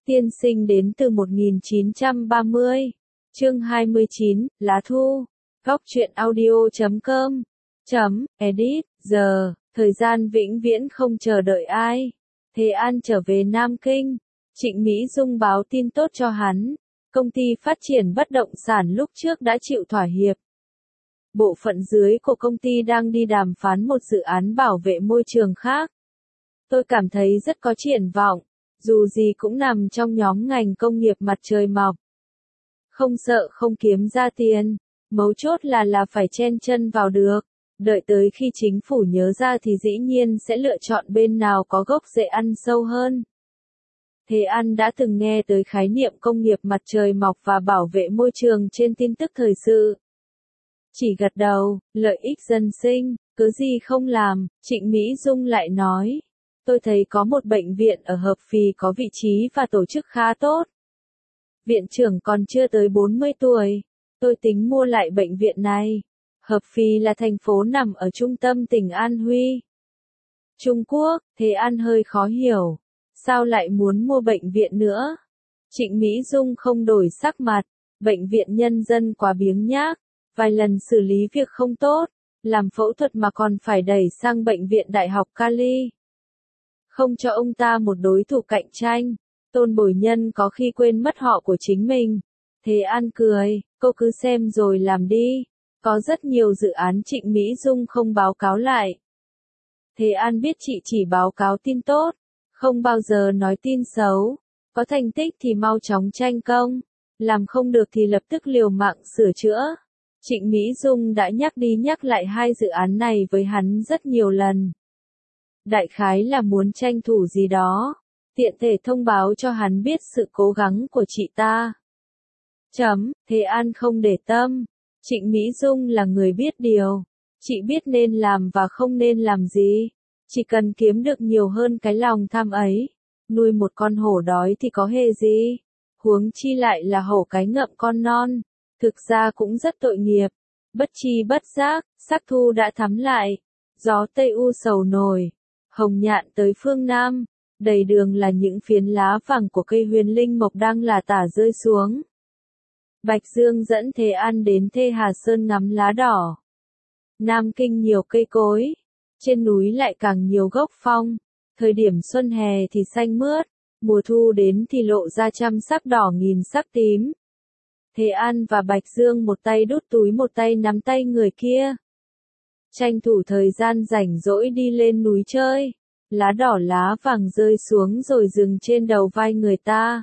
Tiên sinh đến từ 1930. Chương 29, Lá Thu. Góc truyện audio.com. Edit. Giờ, thời gian vĩnh viễn không chờ đợi ai. Thế An trở về Nam Kinh. Trịnh Mỹ Dung báo tin tốt cho hắn. Công ty phát triển bất động sản lúc trước đã chịu thỏa hiệp. Bộ phận dưới của công ty đang đi đàm phán một dự án bảo vệ môi trường khác. Tôi cảm thấy rất có triển vọng, dù gì cũng nằm trong nhóm ngành công nghiệp mặt trời mọc. Không sợ không kiếm ra tiền, mấu chốt là phải chen chân vào được. Đợi tới khi chính phủ nhớ ra thì dĩ nhiên sẽ lựa chọn bên nào có gốc rễ ăn sâu hơn. Thế An đã từng nghe tới khái niệm công nghiệp mặt trời mọc và bảo vệ môi trường trên tin tức thời sự. Chỉ gật đầu, lợi ích dân sinh, cứ gì không làm. Trịnh Mỹ Dung lại nói. Tôi thấy có một bệnh viện ở Hợp Phì có vị trí và tổ chức khá tốt. Viện trưởng còn chưa tới 40 tuổi. Tôi tính mua lại bệnh viện này. Hợp Phì là thành phố nằm ở trung tâm tỉnh An Huy, Trung Quốc. Thế An hơi khó hiểu. Sao lại muốn mua bệnh viện nữa? Trịnh Mỹ Dung không đổi sắc mặt. Bệnh viện nhân dân quá biếng nhác. Vài lần xử lý việc không tốt. Làm phẫu thuật mà còn phải đẩy sang bệnh viện Đại học Cali. Không cho ông ta một đối thủ cạnh tranh. Tôn Bồi Nhân có khi quên mất họ của chính mình. Thế An cười, cô cứ xem rồi làm đi. Có rất nhiều dự án Trịnh Mỹ Dung không báo cáo lại. Thế An biết chị chỉ báo cáo tin tốt, không bao giờ nói tin xấu. Có thành tích thì mau chóng tranh công, làm không được thì lập tức liều mạng sửa chữa. Trịnh Mỹ Dung đã nhắc đi nhắc lại hai dự án này với hắn rất nhiều lần. Đại khái là muốn tranh thủ gì đó, tiện thể thông báo cho hắn biết sự cố gắng của chị ta. Thế An không để tâm. Trịnh Mỹ Dung là người biết điều. Chị biết nên làm và không nên làm gì. Chỉ cần kiếm được nhiều hơn cái lòng tham ấy. Nuôi một con hổ đói thì có hề gì. Huống chi lại là hổ cái ngậm con non. Thực ra cũng rất tội nghiệp. Bất chi bất giác, sắc thu đã thắm lại. Gió Tây U sầu nổi. Hồng nhạn tới phương Nam. Đầy đường là những phiến lá vàng của cây huyền linh mộc đang lả tả rơi xuống. Bạch Dương dẫn Thế An đến Thê Hà Sơn ngắm lá đỏ. Nam Kinh nhiều cây cối, trên núi lại càng nhiều gốc phong. Thời điểm xuân hè thì xanh mướt, mùa thu đến thì lộ ra trăm sắc đỏ nghìn sắc tím. Thế An và Bạch Dương một tay đút túi một tay nắm tay người kia. Tranh thủ thời gian rảnh rỗi đi lên núi chơi. Lá đỏ lá vàng rơi xuống rồi dừng trên đầu vai người ta.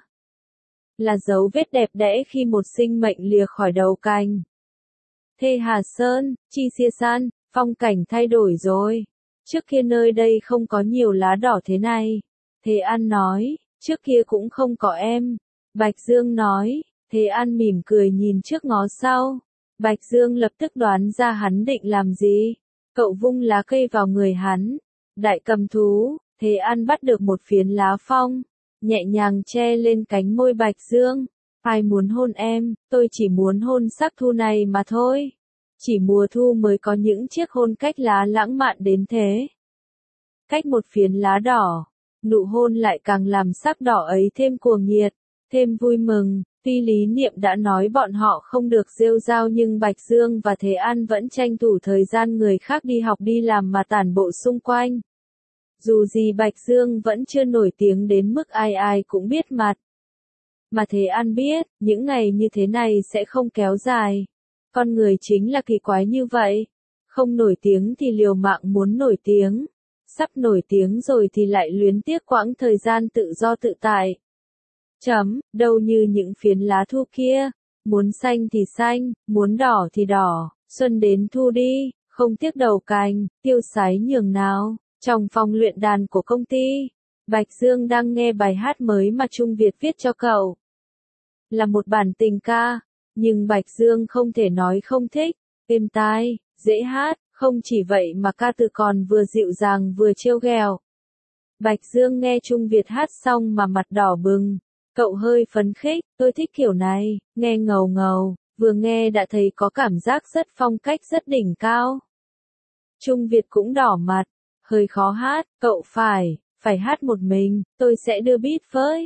Là dấu vết đẹp đẽ khi một sinh mệnh lìa khỏi đầu cành. Thê Hà Sơn, Chi Xia San, phong cảnh thay đổi rồi. Trước kia nơi đây không có nhiều lá đỏ thế này. Thế An nói, trước kia cũng không có em. Bạch Dương nói, Thế An mỉm cười nhìn trước ngó sau. Bạch Dương lập tức đoán ra hắn định làm gì. Cậu vung lá cây vào người hắn. Đại cầm thú, Thế An bắt được một phiến lá phong. Nhẹ nhàng che lên cánh môi Bạch Dương. Ai muốn hôn em, tôi chỉ muốn hôn sắc thu này mà thôi. Chỉ mùa thu mới có những chiếc hôn cách lá lãng mạn đến thế. Cách một phiến lá đỏ, nụ hôn lại càng làm sắc đỏ ấy thêm cuồng nhiệt, thêm vui mừng. Tuy Lý Niệm đã nói bọn họ không được rêu rao nhưng Bạch Dương và Thế An vẫn tranh thủ thời gian người khác đi học đi làm mà tản bộ xung quanh. Dù gì Bạch Dương vẫn chưa nổi tiếng đến mức ai ai cũng biết mặt. Mà Thế An biết, những ngày như thế này sẽ không kéo dài. Con người chính là kỳ quái như vậy. Không nổi tiếng thì liều mạng muốn nổi tiếng. Sắp nổi tiếng rồi thì lại luyến tiếc quãng thời gian tự do tự tại. Đâu như những phiến lá thu kia. Muốn xanh thì xanh, muốn đỏ thì đỏ. Xuân đến thu đi, không tiếc đầu cành, tiêu sái nhường nào. Trong phòng luyện đàn của công ty, Bạch Dương đang nghe bài hát mới mà Trung Việt viết cho cậu. Là một bản tình ca, nhưng Bạch Dương không thể nói không thích, êm tai, dễ hát, không chỉ vậy mà ca từ còn vừa dịu dàng vừa trêu ghẹo. Bạch Dương nghe Trung Việt hát xong mà mặt đỏ bừng, cậu hơi phấn khích, tôi thích kiểu này, nghe ngầu ngầu, vừa nghe đã thấy có cảm giác rất phong cách rất đỉnh cao. Trung Việt cũng đỏ mặt. Hơi khó hát, cậu phải hát một mình, tôi sẽ đưa beat với.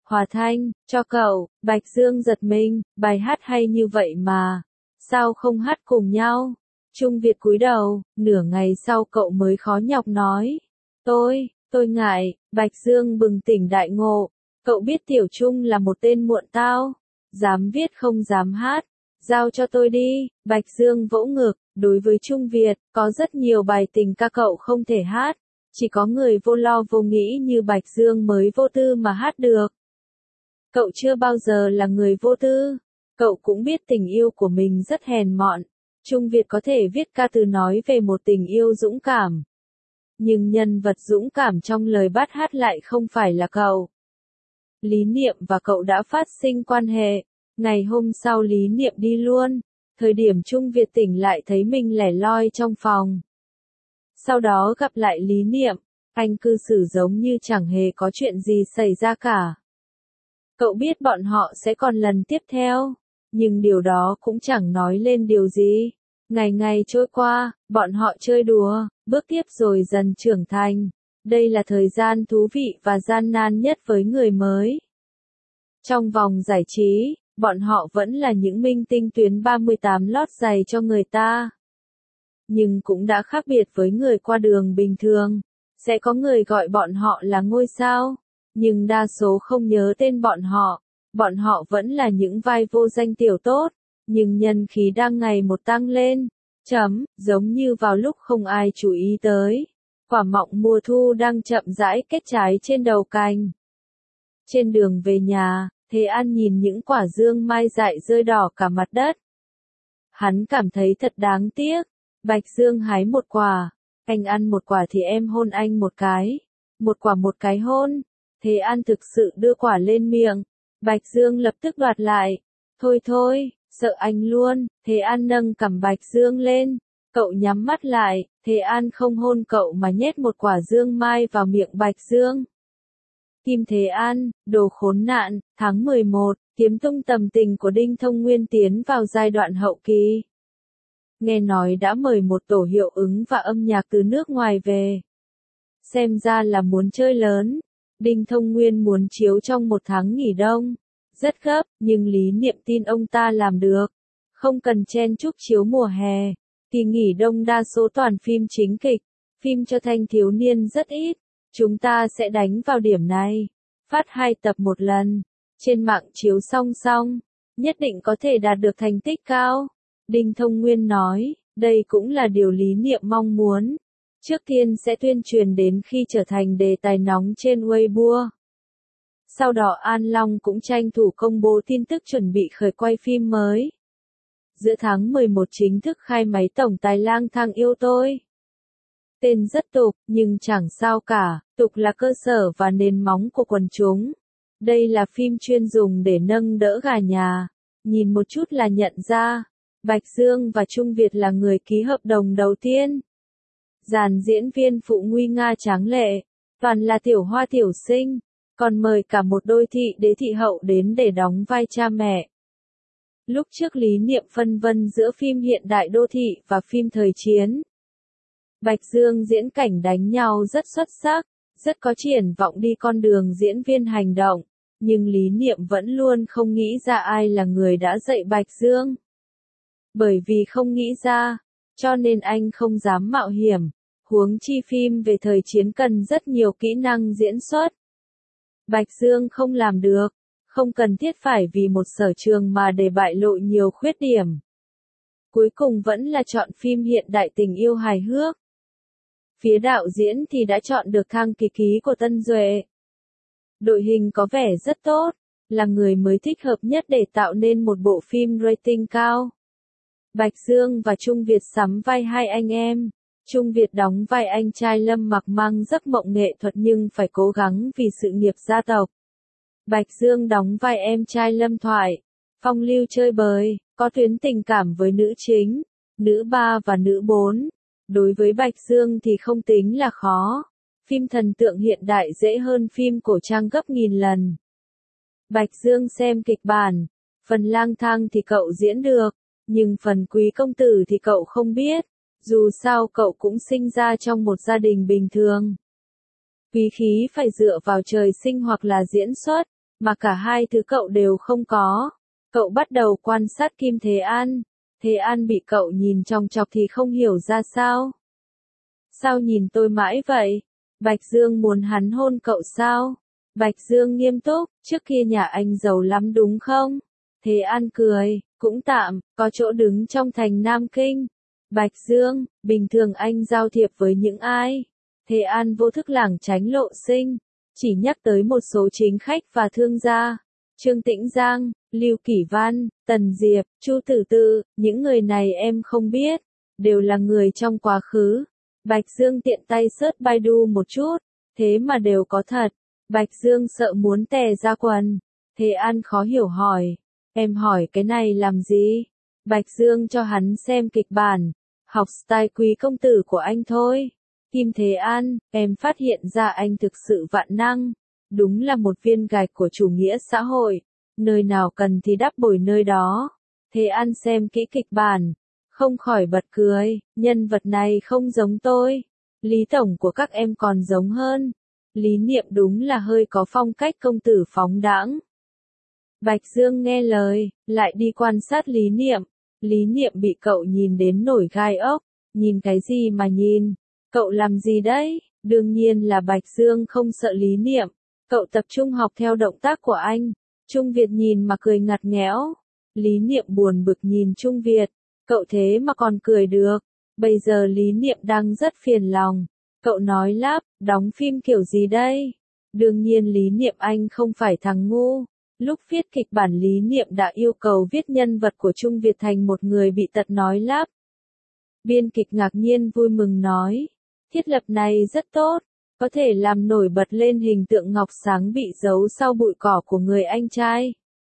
Hòa Thanh, cho cậu. Bạch Dương giật mình, bài hát hay như vậy mà. Sao không hát cùng nhau? Trung Việt cúi đầu, nửa ngày sau cậu mới khó nhọc nói. Tôi ngại. Bạch Dương bừng tỉnh đại ngộ. Cậu biết Tiểu Trung là một tên muộn tao. Dám viết không dám hát. Giao cho tôi đi. Bạch Dương vỗ ngực, đối với Trung Việt, có rất nhiều bài tình ca cậu không thể hát. Chỉ có người vô lo vô nghĩ như Bạch Dương mới vô tư mà hát được. Cậu chưa bao giờ là người vô tư. Cậu cũng biết tình yêu của mình rất hèn mọn. Trung Việt có thể viết ca từ nói về một tình yêu dũng cảm. Nhưng nhân vật dũng cảm trong lời bát hát lại không phải là cậu. Lý Niệm và cậu đã phát sinh quan hệ. Ngày hôm sau Lý Niệm đi luôn. Thời điểm Trung Việt tỉnh lại thấy mình lẻ loi trong phòng. Sau đó gặp lại Lý Niệm, anh cư xử giống như chẳng hề có chuyện gì xảy ra cả. Cậu biết bọn họ sẽ còn lần tiếp theo, nhưng điều đó cũng chẳng nói lên điều gì. Ngày ngày trôi qua, bọn họ chơi đùa, bước tiếp rồi dần trưởng thành. Đây là thời gian thú vị và gian nan nhất với người mới. Trong vòng giải trí, bọn họ vẫn là những minh tinh tuyến 38 lót giày cho người ta. Nhưng cũng đã khác biệt với người qua đường bình thường. Sẽ có người gọi bọn họ là ngôi sao, nhưng đa số không nhớ tên bọn họ. Bọn họ vẫn là những vai vô danh tiểu tốt, nhưng nhân khí đang ngày một tăng lên. Giống như vào lúc không ai chú ý tới. Quả mọng mùa thu đang chậm rãi kết trái trên đầu cành. Trên đường về nhà, Thế An nhìn những quả dương mai dại rơi đỏ cả mặt đất. Hắn cảm thấy thật đáng tiếc. Bạch Dương hái một quả. Anh ăn một quả thì em hôn anh một cái. Một quả một cái hôn. Thế An thực sự đưa quả lên miệng. Bạch Dương lập tức đoạt lại. Thôi, sợ anh luôn. Thế An nâng cằm Bạch Dương lên. Cậu nhắm mắt lại. Thế An không hôn cậu mà nhét một quả dương mai vào miệng Bạch Dương. Kim Thế An, đồ khốn nạn. Tháng 11, Kiếm tung tầm tình của Đinh Thông Nguyên tiến vào giai đoạn hậu kỳ. Nghe nói đã mời một tổ hiệu ứng và âm nhạc từ nước ngoài về. Xem ra là muốn chơi lớn. Đinh Thông Nguyên muốn chiếu trong một tháng nghỉ đông. Rất gấp, nhưng Lý Niệm tin ông ta làm được. Không cần chen chúc chiếu mùa hè. Kỳ nghỉ đông đa số toàn phim chính kịch. Phim cho thanh thiếu niên rất ít. Chúng ta sẽ đánh vào điểm này. Phát 2 tập một lần. Trên mạng chiếu song song. Nhất định có thể đạt được thành tích cao. Đinh Thông Nguyên nói, đây cũng là điều Lý Niệm mong muốn. Trước tiên sẽ tuyên truyền đến khi trở thành đề tài nóng trên Weibo. Sau đó An Long cũng tranh thủ công bố tin tức chuẩn bị khởi quay phim mới. Giữa tháng 11 chính thức khai máy tổng tài Lang Thang Yêu Tôi. Tên rất tục, nhưng chẳng sao cả, tục là cơ sở và nền móng của quần chúng. Đây là phim chuyên dùng để nâng đỡ gà nhà. Nhìn một chút là nhận ra. Bạch Dương và Trung Việt là người ký hợp đồng đầu tiên. Dàn diễn viên phụ nguy nga tráng lệ, toàn là tiểu hoa tiểu sinh, còn mời cả một đôi thị đế thị hậu đến để đóng vai cha mẹ. Lúc trước Lý Niệm phân vân giữa phim hiện đại đô thị và phim thời chiến. Bạch Dương diễn cảnh đánh nhau rất xuất sắc, rất có triển vọng đi con đường diễn viên hành động, nhưng Lý Niệm vẫn luôn không nghĩ ra ai là người đã dạy Bạch Dương. Bởi vì không nghĩ ra, cho nên anh không dám mạo hiểm, huống chi phim về thời chiến cần rất nhiều kỹ năng diễn xuất. Bạch Dương không làm được, không cần thiết phải vì một sở trường mà để bại lộ nhiều khuyết điểm. Cuối cùng vẫn là chọn phim hiện đại tình yêu hài hước. Phía đạo diễn thì đã chọn được Thang Kỳ Ký của Tân Duệ. Đội hình có vẻ rất tốt, là người mới thích hợp nhất để tạo nên một bộ phim rating cao. Bạch Dương và Trung Việt sắm vai hai anh em. Trung Việt đóng vai anh trai Lâm Mặc mang giấc mộng nghệ thuật nhưng phải cố gắng vì sự nghiệp gia tộc. Bạch Dương đóng vai em trai Lâm Thoại, phong lưu chơi bời, có tuyến tình cảm với nữ chính, nữ 3 và nữ 4. Đối với Bạch Dương thì không tính là khó. Phim thần tượng hiện đại dễ hơn phim cổ trang gấp nghìn lần. Bạch Dương xem kịch bản, phần lang thang thì cậu diễn được, nhưng phần quý công tử thì cậu không biết. Dù sao cậu cũng sinh ra trong một gia đình bình thường. Quý khí phải dựa vào trời sinh hoặc là diễn xuất. mà cả hai thứ cậu đều không có. Cậu bắt đầu quan sát Kim Thế An. Thế An bị cậu nhìn chòng chọc thì không hiểu ra sao. Sao nhìn tôi mãi vậy? Bạch Dương muốn hắn hôn cậu sao? Bạch Dương nghiêm túc, trước kia nhà anh giàu lắm đúng không? Thế An cười, cũng tạm, có chỗ đứng trong thành Nam Kinh. Bạch Dương, bình thường anh giao thiệp với những ai? Thế An vô thức lảng tránh Lộ Sinh, chỉ nhắc tới một số chính khách và thương gia. Trương Tĩnh Giang, Lưu Kỷ Văn, Tần Diệp, Chu Tử Tư, những người này em không biết, đều là người trong quá khứ. Bạch Dương tiện tay search Baidu một chút, thế mà đều có thật. Bạch Dương sợ muốn tè ra quần. Thế An khó hiểu hỏi, em hỏi cái này làm gì? Bạch Dương cho hắn xem kịch bản, học style quý công tử của anh thôi. Kim Thế An, em phát hiện ra anh thực sự vạn năng, đúng là một viên gạch của chủ nghĩa xã hội, nơi nào cần thì đắp bồi nơi đó. Thế An xem kỹ kịch bản, không khỏi bật cười, nhân vật này không giống tôi, Lý Tổng của các em còn giống hơn. Lý Niệm đúng là hơi có phong cách công tử phóng đãng. Bạch Dương nghe lời, lại đi quan sát Lý Niệm. Lý Niệm bị cậu nhìn đến nổi gai ốc, nhìn cái gì mà nhìn, cậu làm gì đấy? Đương nhiên là Bạch Dương không sợ Lý Niệm, cậu tập trung học theo động tác của anh. Trung Việt nhìn mà cười ngặt nghẽo. Lý Niệm buồn bực nhìn Trung Việt, cậu thế mà còn cười được. Bây giờ Lý Niệm đang rất phiền lòng. Cậu nói lắp, đóng phim kiểu gì đây? Đương nhiên Lý Niệm anh không phải thằng ngu. Lúc viết kịch bản Lý Niệm đã yêu cầu viết nhân vật của Trung Việt thành một người bị tật nói lắp. Biên kịch ngạc nhiên vui mừng nói, thiết lập này rất tốt, có thể làm nổi bật lên hình tượng Ngọc Sáng bị giấu sau bụi cỏ của người anh trai.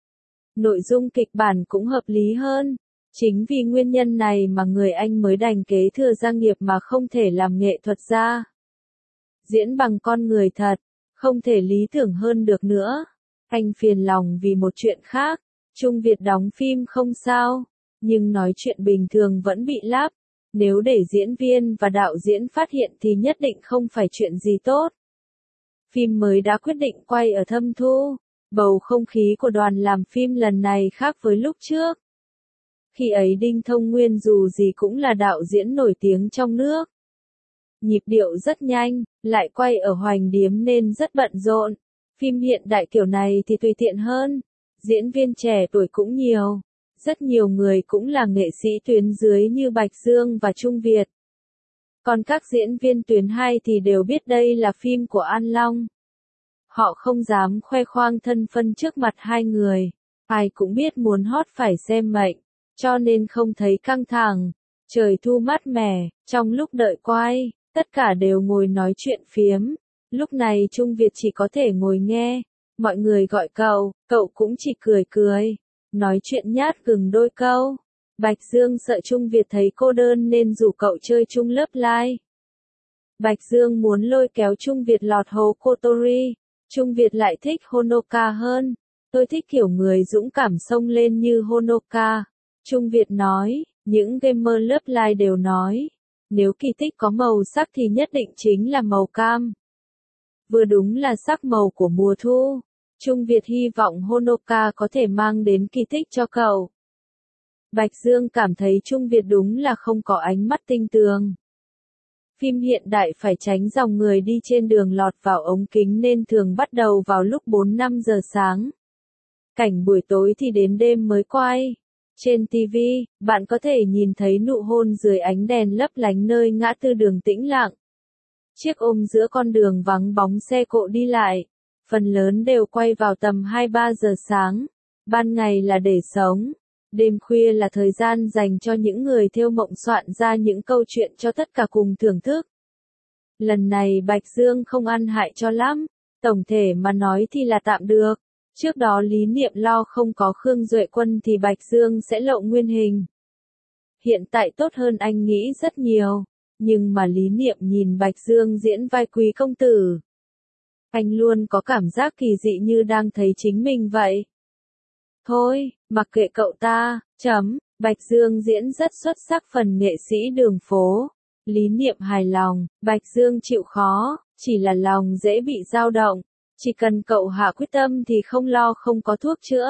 Nội dung kịch bản cũng hợp lý hơn. Chính vì nguyên nhân này mà người anh mới đành kế thừa gia nghiệp mà không thể làm nghệ thuật gia. Diễn bằng con người thật, không thể lý tưởng hơn được nữa. Anh phiền lòng vì một chuyện khác. Trung Việt đóng phim không sao, nhưng nói chuyện bình thường vẫn bị lắp. Nếu để diễn viên và đạo diễn phát hiện thì nhất định không phải chuyện gì tốt. Phim mới đã quyết định quay ở Thâm Thu. Bầu không khí của đoàn làm phim lần này khác với lúc trước. Khi ấy Đinh Thông Nguyên dù gì cũng là đạo diễn nổi tiếng trong nước. Nhịp điệu rất nhanh, lại quay ở Hoành Điếm nên rất bận rộn. Phim hiện đại kiểu này thì tùy tiện hơn. Diễn viên trẻ tuổi cũng nhiều. Rất nhiều người cũng là nghệ sĩ tuyến dưới như Bạch Dương và Trung Việt. Còn các diễn viên tuyến 2 thì đều biết đây là phim của An Long. Họ không dám khoe khoang thân phân trước mặt hai người. Ai cũng biết muốn hot phải xem mệnh, cho nên không thấy căng thẳng. Trời thu mát mẻ, trong lúc đợi quay, tất cả đều ngồi nói chuyện phiếm. Lúc này Trung Việt chỉ có thể ngồi nghe. Mọi người gọi cậu cũng chỉ cười cười. Nói chuyện nhát gừng đôi câu. Bạch Dương sợ Trung Việt thấy cô đơn nên rủ cậu chơi chung lớp lai. Bạch Dương muốn lôi kéo Trung Việt lọt hố Kotori. Trung Việt lại thích Honoka hơn. Tôi thích kiểu người dũng cảm xông lên như Honoka. Trung Việt nói, những gamer lớp lai đều nói. Nếu kỳ tích có màu sắc thì nhất định chính là màu cam. Vừa đúng là sắc màu của mùa thu. Trung Việt hy vọng Honoka có thể mang đến kỳ tích cho cậu. Bạch Dương cảm thấy Trung Việt đúng là không có ánh mắt tinh tường. Phim hiện đại phải tránh dòng người đi trên đường lọt vào ống kính nên thường bắt đầu vào lúc 4-5 giờ sáng. Cảnh buổi tối thì đến đêm mới quay. Trên TV, bạn có thể nhìn thấy nụ hôn dưới ánh đèn lấp lánh nơi ngã tư đường tĩnh lặng. Chiếc ôm giữa con đường vắng bóng xe cộ đi lại. Phần lớn đều quay vào tầm 2-3 giờ sáng. Ban ngày là để sống. Đêm khuya là thời gian dành cho những người thêu mộng soạn ra những câu chuyện cho tất cả cùng thưởng thức. Lần này Bạch Dương không ăn hại cho lắm. Tổng thể mà nói thì là tạm được. Trước đó Lý Niệm lo không có Khương Duệ Quân thì Bạch Dương sẽ lộ nguyên hình. Hiện tại tốt hơn anh nghĩ rất nhiều. Nhưng mà Lý Niệm nhìn Bạch Dương diễn vai quý công tử. Anh luôn có cảm giác kỳ dị như đang thấy chính mình vậy. Thôi, mặc kệ cậu ta, Bạch Dương diễn rất xuất sắc phần nghệ sĩ đường phố. Lý Niệm hài lòng, Bạch Dương chịu khó, chỉ là lòng dễ bị dao động. Chỉ cần cậu hạ quyết tâm thì không lo không có thuốc chữa.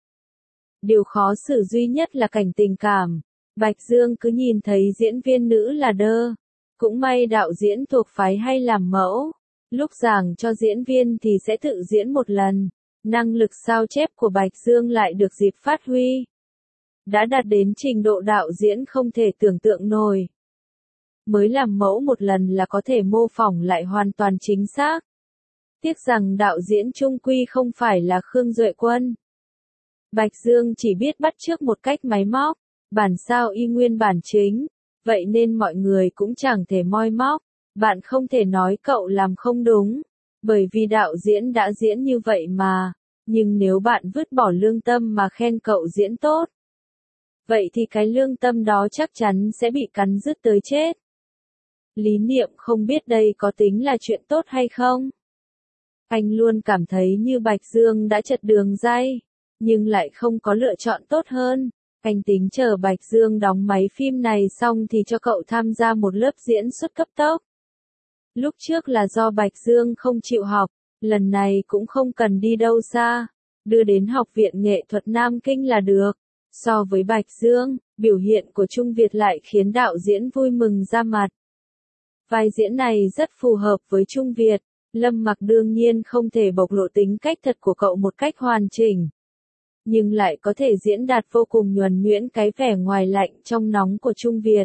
Điều khó xử duy nhất là cảnh tình cảm. Bạch Dương cứ nhìn thấy diễn viên nữ là đơ. Cũng may đạo diễn thuộc phái hay làm mẫu. Lúc giảng cho diễn viên thì sẽ tự diễn một lần. Năng lực sao chép của Bạch Dương lại được dịp phát huy. Đã đạt đến trình độ đạo diễn không thể tưởng tượng nổi. Mới làm mẫu một lần là có thể mô phỏng lại hoàn toàn chính xác. Tiếc rằng đạo diễn chung quy không phải là Khương Duệ Quân. Bạch Dương chỉ biết bắt chước một cách máy móc, bản sao y nguyên bản chính, vậy nên mọi người cũng chẳng thể moi móc. Bạn không thể nói cậu làm không đúng, bởi vì đạo diễn đã diễn như vậy mà. Nhưng nếu bạn vứt bỏ lương tâm mà khen cậu diễn tốt, vậy thì cái lương tâm đó chắc chắn sẽ bị cắn rứt tới chết. Lý Niệm không biết đây có tính là chuyện tốt hay không. Anh luôn cảm thấy như Bạch Dương đã chật đường ray, nhưng lại không có lựa chọn tốt hơn. Anh tính chờ Bạch Dương đóng máy phim này xong thì cho cậu tham gia một lớp diễn xuất cấp tốc. Lúc trước là do Bạch Dương không chịu học, lần này cũng không cần đi đâu xa, đưa đến Học viện Nghệ thuật Nam Kinh là được. So với Bạch Dương, biểu hiện của Trung Việt lại khiến đạo diễn vui mừng ra mặt. Vai diễn này rất phù hợp với Trung Việt, Lâm Mặc đương nhiên không thể bộc lộ tính cách thật của cậu một cách hoàn chỉnh, nhưng lại có thể diễn đạt vô cùng nhuần nhuyễn cái vẻ ngoài lạnh trong nóng của Trung Việt.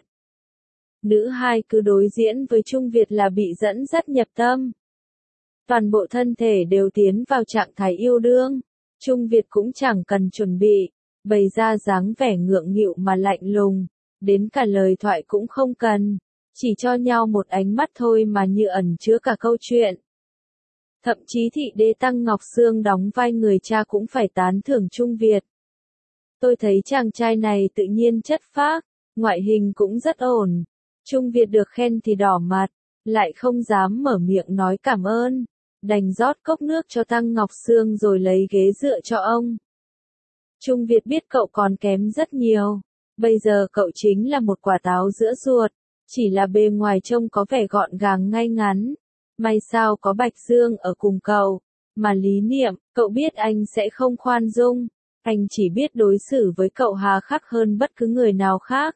Nữ hai cứ đối diễn với Trung Việt là bị dẫn dắt nhập tâm. Toàn bộ thân thể đều tiến vào trạng thái yêu đương. Trung Việt cũng chẳng cần chuẩn bị, bày ra dáng vẻ ngượng nghịu mà lạnh lùng, đến cả lời thoại cũng không cần, chỉ cho nhau một ánh mắt thôi mà như ẩn chứa cả câu chuyện. Thậm chí thị đế Tăng Ngọc Sương đóng vai người cha cũng phải tán thưởng Trung Việt. Tôi thấy chàng trai này tự nhiên chất phác, ngoại hình cũng rất ổn. Trung Việt được khen thì đỏ mặt, lại không dám mở miệng nói cảm ơn, đành rót cốc nước cho Tăng Ngọc Sương rồi lấy ghế dựa cho ông. Trung Việt biết cậu còn kém rất nhiều, bây giờ cậu chính là một quả táo giữa ruột, chỉ là bề ngoài trông có vẻ gọn gàng ngay ngắn. May sao có Bạch Dương ở cùng cậu, mà Lý Niệm, cậu biết anh sẽ không khoan dung, anh chỉ biết đối xử với cậu hà khắc hơn bất cứ người nào khác.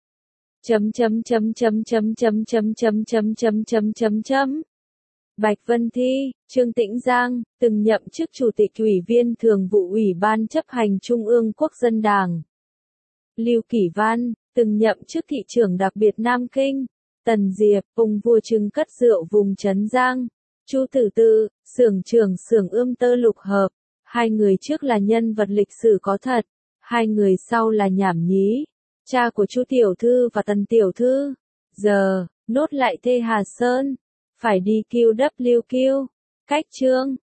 Bạch Vân Thi, Trương Tĩnh Giang, từng nhậm chức Chủ tịch Ủy viên Thường vụ Ủy ban chấp hành Trung ương Quốc dân Đảng. Lưu Kỷ Văn, từng nhậm chức thị trưởng đặc biệt Nam Kinh. Tần Diệp, vùng vua trưng cất rượu vùng Trấn Giang. Chu Tử Tư, xưởng trưởng xưởng ươm tơ Lục Hợp. Hai người trước là nhân vật lịch sử có thật, hai người sau là nhảm nhí. Cha của Chu Tiểu Thư và Tần Tiểu Thư. Giờ, nốt lại Thê Hà Sơn. Phải đi QWQ. Cách chương.